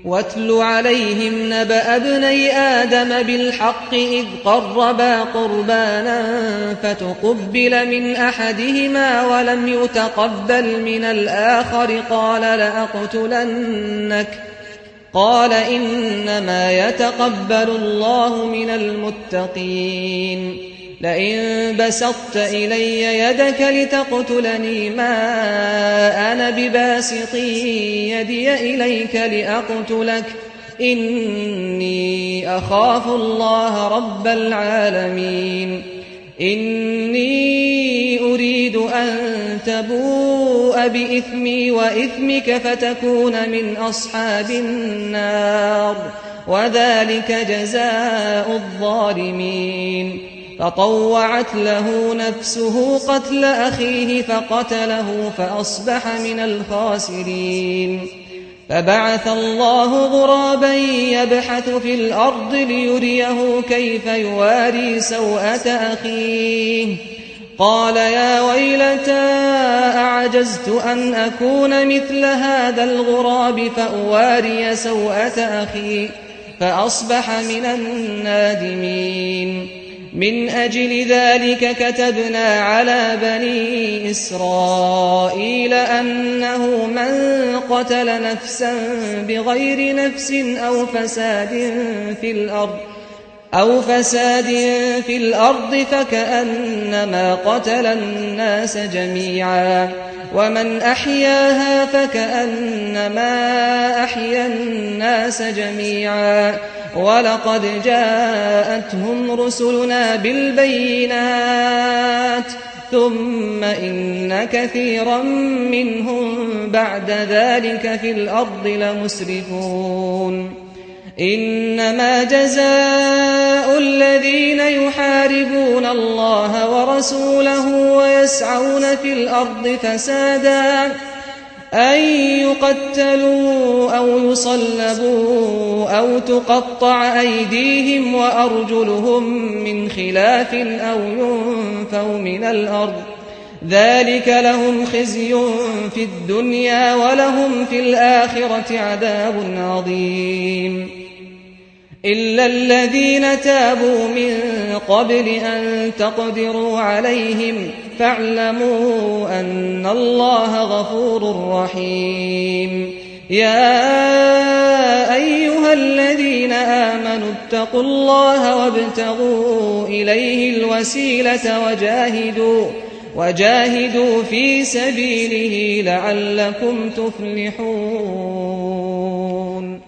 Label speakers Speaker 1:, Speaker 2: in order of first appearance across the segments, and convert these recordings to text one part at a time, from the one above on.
Speaker 1: واتل عليهم نبأ ابني آدم بالحق إذ قربا قربانا فتقبل من أحدهما ولم يتقبل من الآخر قال لأقتلنك قال إنما يتقبل الله من المتقين لئن بسطت إلي يدك لتقتلني ما أنا بباسط يدي إليك لأقتلك إني أخاف الله رب العالمين إني أريد أن تبوء بإثمي وإثمك فتكون من أصحاب النار وذلك جزاء الظالمين فطوعت له نفسه قتل أخيه فقتله فأصبح من الخاسرين فبعث الله غرابا يبحث في الأرض ليريه كيف يواري سوءة أخيه قال يا ويلتى أعجزت أن أكون مثل هذا الغراب فأواري سوءة أخي فأصبح من النادمين من أجل ذلك كتبنا على بني إسرائيل أنه من قتل نفسا بغير نفس أو فساد في الأرض فكأنما قتل الناس جميعا ومن أحياها فكأنما أحيا الناس جميعا ولقد جاءتهم رسلنا بالبينات ثم إن كثيرا منهم بعد ذلك في الأرض لمسرفون إنما جزاء الذين يحاربون الله ورسوله ويسعون في الأرض فسادا أن يقتلوا أو يصلبوا أو تقطع أيديهم وأرجلهم من خلاف أو ينفوا من الأرض ذلك لهم خزي في الدنيا ولهم في الآخرة عذاب عظيم إلا الذين تابوا من قبل أن تقدروا عليهم فاعلموا أن الله غفور رحيم يا أيها الذين آمنوا اتقوا الله وابتغوا إليه الوسيلة وجاهدوا في سبيله لعلكم تفلحون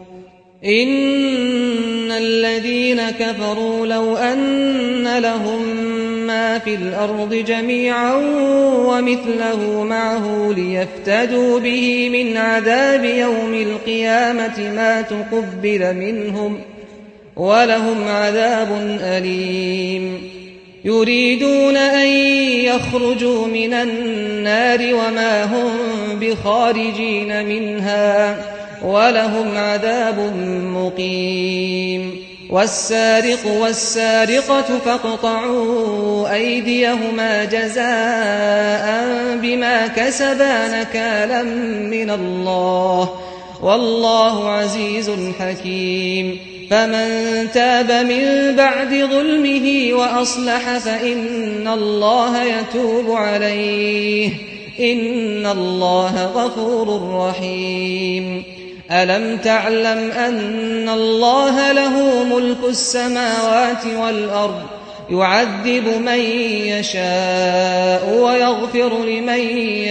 Speaker 1: إن الذين كفروا لو أن لهم ما في الأرض جميعا ومثله معه ليفتدوا به من عذاب يوم القيامة ما تقبل منهم ولهم عذاب أليم يريدون أن يخرجوا من النار وما هم بخارجين منها ولهم عذاب مقيم والسارق والسارقة فاقطعوا أيديهما جزاء بما كسبا نكالا من الله والله عزيز حكيم فمن تاب من بعد ظلمه وأصلح فإن الله يتوب عليه إن الله غفور رحيم ألم تعلم أن الله له ملك السماوات والأرض يعذب من يشاء ويغفر لمن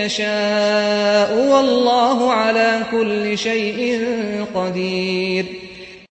Speaker 1: يشاء والله على كل شيء قدير